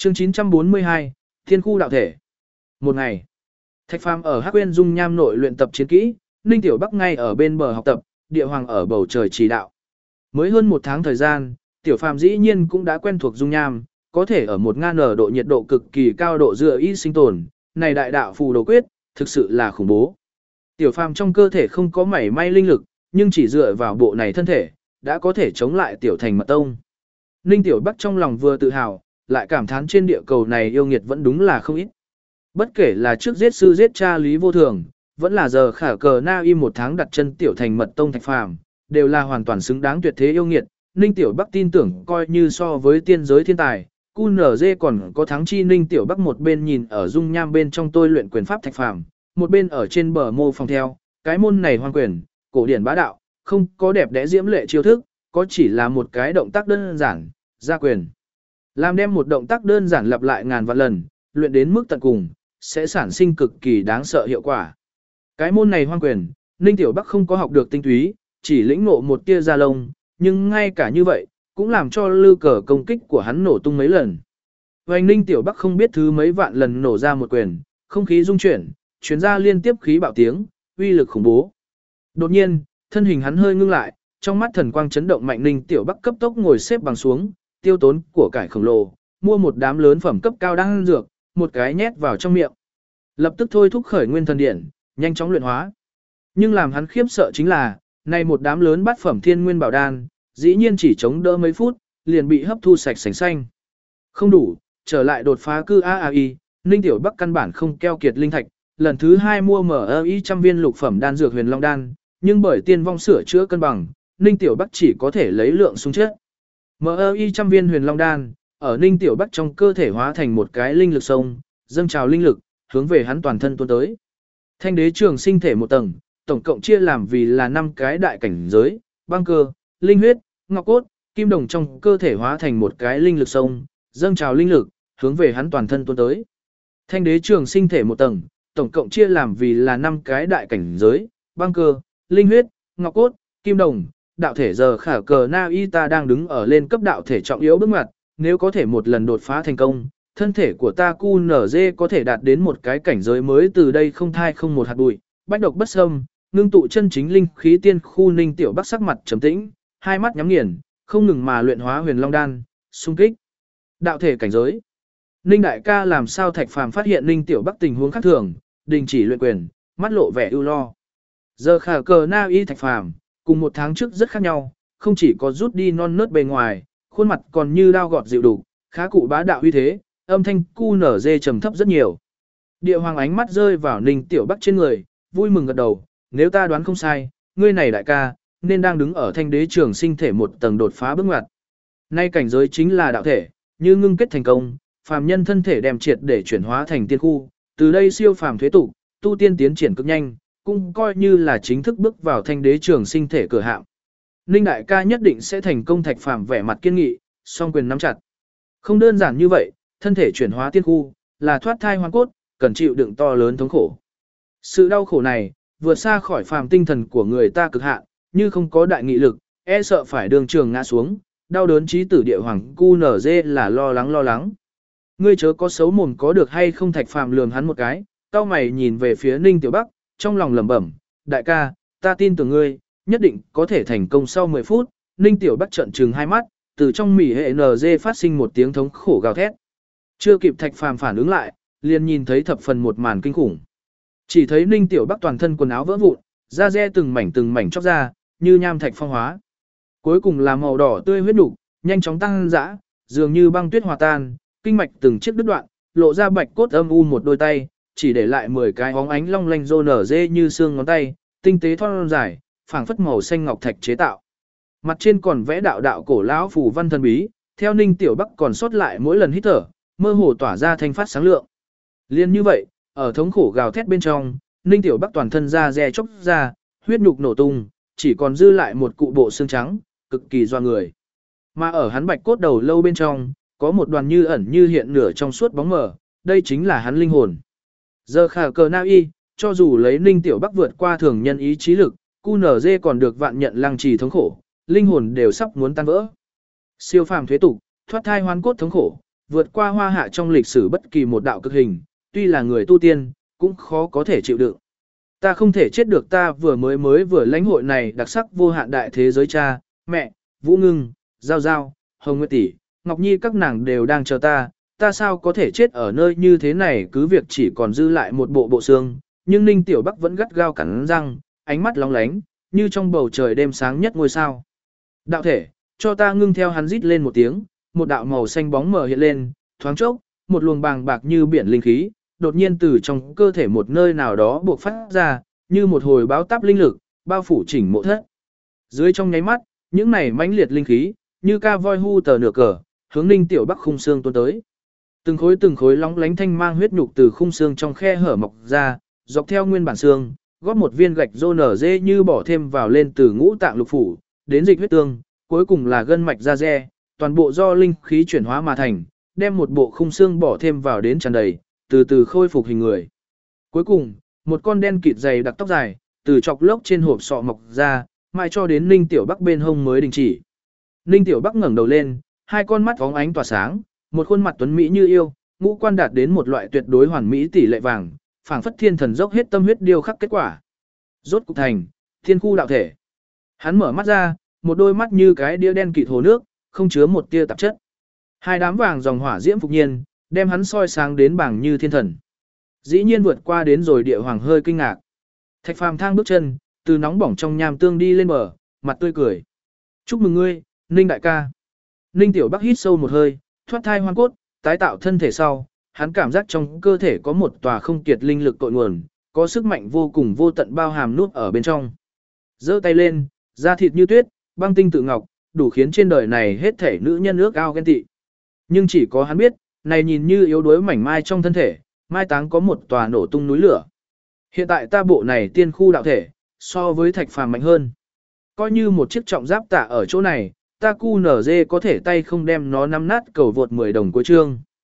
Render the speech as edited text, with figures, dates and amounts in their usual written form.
Chương 942, Thiên khu đạo thể. Một ngày, Thạch Phàm ở Hắc Uyên Dung Nham nội luyện tập chiến kỹ, Ninh Tiểu Bắc ngay ở bên bờ học tập, Địa Hoàng ở bầu trời chỉ đạo. Mới hơn một tháng thời gian, Tiểu Phàm dĩ nhiên cũng đã quen thuộc Dung Nham, có thể ở 1000 độ nhiệt độ cực kỳ cao độ dựa y sinh tồn, này đại đạo phù đồ quyết, thực sự là khủng bố. Tiểu Phàm trong cơ thể không có mảy may linh lực, nhưng chỉ dựa vào bộ này thân thể, đã có thể chống lại Tiểu Thành Mật Tông. Ninh Tiểu Bắc trong lòng vừa tự hào, lại cảm thán trên địa cầu này yêu nghiệt vẫn đúng là không ít. Bất kể là trước giết sư giết cha Lý Vô Thường, vẫn là giờ khả cờ na y một tháng đặt chân Tiểu Thành Mật Tông Thạch Phàm, đều là hoàn toàn xứng đáng tuyệt thế yêu nghiệt. Ninh Tiểu Bắc tin tưởng coi như so với tiên giới thiên tài, QNZ còn có thắng chi. Ninh Tiểu Bắc một bên nhìn ở dung nham bên trong tôi luyện quyền pháp Thạch Phàm, một bên ở trên bờ mô phòng theo, cái môn này hoang quyền, cổ điển bá đạo, không có đẹp đẽ diễm lệ chiêu thức, có chỉ là một cái động tác đơn giản, ra quyền. Làm đem một động tác đơn giản lặp lại ngàn vạn lần, luyện đến mức tận cùng, sẽ sản sinh cực kỳ đáng sợ hiệu quả. Cái môn này hoang quyền, Ninh Tiểu Bắc không có học được tinh túy, chỉ lĩnh ngộ một tia da lông, nhưng ngay cả như vậy, cũng làm cho lư cờ công kích của hắn nổ tung mấy lần. Vành Ninh Tiểu Bắc không biết thứ mấy vạn lần nổ ra một quyền, không khí rung chuyển, truyền ra liên tiếp khí bạo tiếng, uy lực khủng bố. Đột nhiên, thân hình hắn hơi ngưng lại, trong mắt thần quang chấn động mạnh. Ninh Tiểu Bắc cấp tốc ngồi xếp bằng xuống, tiêu tốn của cải khổng lồ, mua một đám lớn phẩm cấp cao đan dược, một cái nhét vào trong miệng. Lập tức thôi thúc khởi nguyên thần điện, nhanh chóng luyện hóa. Nhưng làm hắn khiếp sợ chính là, này một đám lớn bát phẩm thiên nguyên bảo đan, dĩ nhiên chỉ chống đỡ mấy phút, liền bị hấp thu sạch sành xanh. Không đủ, trở lại đột phá cư AAI, Ninh Tiểu Bắc căn bản không keo kiệt linh thạch, lần thứ 2 mua MI 100 viên lục phẩm đan dược huyền long đan, nhưng bởi tiên vong sửa chữa cân bằng, Ninh Tiểu Bắc chỉ có thể lấy lượng xuống chết. MI 100 viên huyền long đan, ở Ninh Tiểu Bắc trong cơ thể hóa thành một cái linh lực sông, dâng trào linh lực, hướng về hắn toàn thân tuôn tới. Thanh đế trường sinh thể một tầng, tổng cộng chia làm vì là 5 cái đại cảnh giới, băng cơ, linh huyết, ngọc cốt, kim đồng trong cơ thể hóa thành một cái linh lực sông, dâng trào linh lực, hướng về hắn toàn thân tuôn tới. Thanh đế trường sinh thể một tầng, tổng cộng chia làm vì là 5 cái đại cảnh giới, băng cơ, linh huyết, ngọc cốt, kim đồng, đạo thể. Giờ khả cờ na y ta đang đứng ở lên cấp đạo thể trọng yếu bước ngoặt, nếu có thể một lần đột phá thành công, thân thể của ta QNZ có thể đạt đến một cái cảnh giới mới, từ đây không thai không một hạt bụi, bách độc bất xâm, ngưng tụ chân chính linh khí tiên khu. Ninh Tiểu Bắc sắc mặt trầm tĩnh, hai mắt nhắm nghiền, không ngừng mà luyện hóa huyền long đan, xung kích đạo thể cảnh giới. Ninh đại ca, làm sao? Thạch Phàm phát hiện Ninh Tiểu Bắc tình huống khác thường, đình chỉ luyện quyền, mắt lộ vẻ ưu lo. Giờ khả cờ na y Thạch Phàm cùng một tháng trước rất khác nhau, không chỉ có rút đi non nớt bề ngoài, khuôn mặt còn như đao gọt dịu đủ, khá cụ bá đạo uy thế, âm thanh QNZ trầm thấp rất nhiều. Địa Hoàng ánh mắt rơi vào Ninh Tiểu Bắc trên người, vui mừng gật đầu, nếu ta đoán không sai, ngươi này đại ca, nên đang đứng ở thanh đế trường sinh thể một tầng đột phá bước ngoặt. Nay cảnh giới chính là đạo thể, như ngưng kết thành công, phàm nhân thân thể đem triệt để chuyển hóa thành tiên khu, từ đây siêu phàm thuế tục, tu tiên tiến triển cực nhanh, cũng coi như là chính thức bước vào thanh đế trường sinh thể cửa hạng. Ninh đại ca nhất định sẽ thành công. Thạch Phàm vẻ mặt kiên nghị, song quyền nắm chặt. Không đơn giản như vậy, thân thể chuyển hóa tiên khu, là thoát thai hoang cốt, cần chịu đựng to lớn thống khổ. Sự đau khổ này, vượt xa khỏi phàm tinh thần của người ta cực hạn, như không có đại nghị lực, e sợ phải đường trường ngã xuống, đau đớn chí tử. Địa Hoàng QNZ là lo lắng. Ngươi chớ có xấu mồm có được hay không? Thạch Phàm lườm hắn một cái, cau mày nhìn về phía Ninh Tiểu Bắc, trong lòng lẩm bẩm, đại ca, ta tin tưởng ngươi, nhất định có thể thành công. Sau 10 phút, Ninh Tiểu Bắc trợn trừng hai mắt, từ trong mỉ hệ NG phát sinh một tiếng thống khổ gào thét. Chưa kịp Thạch Phàm phản ứng lại, liền nhìn thấy thập phần một màn kinh khủng. Chỉ thấy Ninh Tiểu Bắc toàn thân quần áo vỡ vụn, da re từng mảnh chóc ra, như nham thạch phong hóa. Cuối cùng là màu đỏ tươi huyết nục, nhanh chóng tăng dã, dường như băng tuyết hòa tan, kinh mạch từng chiếc đứt đoạn, lộ ra bạch cốt âm u một đôi tay, chỉ để lại 10 cái óng ánh long lanh rô nở dê như xương ngón tay, tinh tế thon dài, phảng phất màu xanh ngọc thạch chế tạo. Mặt trên còn vẽ đạo đạo cổ lão phù văn thần bí, theo Ninh Tiểu Bắc còn sót lại mỗi lần hít thở, mơ hồ tỏa ra thanh phát sáng lượng. Liên như vậy, ở thống khổ gào thét bên trong, Ninh Tiểu Bắc toàn thân da dè chóc ra, huyết nhục nổ tung, chỉ còn dư lại một cụ bộ xương trắng, cực kỳ doa người. Mà ở hắn bạch cốt đầu lâu bên trong, có một đoàn như ẩn như hiện nửa trong suốt bóng mờ, đây chính là hắn linh hồn. Giờ khả cờ na y, cho dù lấy Ninh Tiểu Bắc vượt qua thường nhân ý chí lực, QNZ còn được vạn nhận lăng trì thống khổ, linh hồn đều sắp muốn tan vỡ. Siêu phàm thuế tục, thoát thai hoán cốt thống khổ, vượt qua hoa hạ trong lịch sử bất kỳ một đạo cực hình, tuy là người tu tiên, cũng khó có thể chịu đựng. Ta không thể chết được, ta vừa lãnh hội này đặc sắc vô hạn đại thế giới, cha, mẹ, Vũ Ngưng, Giao Giao, Hồng Nguyệt tỷ, Ngọc Nhi các nàng đều đang chờ ta sao có thể chết ở nơi như thế này, cứ việc chỉ còn dư lại một bộ xương, nhưng Ninh Tiểu Bắc vẫn gắt gao cắn răng, ánh mắt lóng lánh, như trong bầu trời đêm sáng nhất ngôi sao. Đạo thể, cho ta ngưng, theo hắn rít lên một tiếng, một đạo màu xanh bóng mờ hiện lên, thoáng chốc, một luồng bàng bạc như biển linh khí, đột nhiên từ trong cơ thể một nơi nào đó buộc phát ra, như một hồi báo táp linh lực, bao phủ chỉnh mộ thất. Dưới trong nháy mắt, những này mãnh liệt linh khí, như ca voi hu tờ nửa cờ, hướng Ninh Tiểu Bắc khung xương tuôn tới. Từng khối lóng lánh thanh mang huyết nhục từ khung xương trong khe hở mọc ra, dọc theo nguyên bản xương, góp một viên gạch rô nở dê như bỏ thêm vào lên từ ngũ tạng lục phủ, đến dịch huyết tương, cuối cùng là gân mạch da dê, toàn bộ do linh khí chuyển hóa mà thành, đem một bộ khung xương bỏ thêm vào đến tràn đầy, từ từ khôi phục hình người. Cuối cùng, một con đen kịt dày đặc tóc dài, từ chọc lốc trên hộp sọ mọc ra, mai cho đến Ninh Tiểu Bắc bên hông mới đình chỉ. Ninh Tiểu Bắc ngẩng đầu lên, hai con mắt óng ánh tỏa sáng, một khuôn mặt tuấn mỹ như yêu, ngũ quan đạt đến một loại tuyệt đối hoàn mỹ tỷ lệ vàng, phảng phất thiên thần dốc hết tâm huyết điêu khắc kết quả. Rốt cục thành, thiên khu đạo thể. Hắn mở mắt ra, một đôi mắt như cái đĩa đen kịt hồ nước, không chứa một tia tạp chất. Hai đám vàng dòng hỏa diễm phục nhiên, đem hắn soi sáng đến bảng như thiên thần. Dĩ nhiên vượt qua đến rồi địa hoàng hơi kinh ngạc. Thạch Phàm thang bước chân, từ nóng bỏng trong nham tương đi lên bờ, mặt tươi cười. Chúc mừng ngươi, Ninh đại ca. Ninh Tiểu Bắc hít sâu một hơi, thoát thai hoang cốt, tái tạo thân thể sau, hắn cảm giác trong cơ thể có một tòa không kiệt linh lực cội nguồn, có sức mạnh vô cùng vô tận bao hàm nút ở bên trong. Giơ tay lên, da thịt như tuyết, băng tinh tự ngọc, đủ khiến trên đời này hết thể nữ nhân ước ao ghen tị. Nhưng chỉ có hắn biết, này nhìn như yếu đuối mảnh mai trong thân thể, mai táng có một tòa nổ tung núi lửa. Hiện tại ta bộ này tiên khu đạo thể, so với Thạch Phàm mạnh hơn. Coi như một chiếc trọng giáp tạ ở chỗ này, ta cu nở dê có thể tay không đem nó nắm nát cầu vượt 10 đồng cuối chương.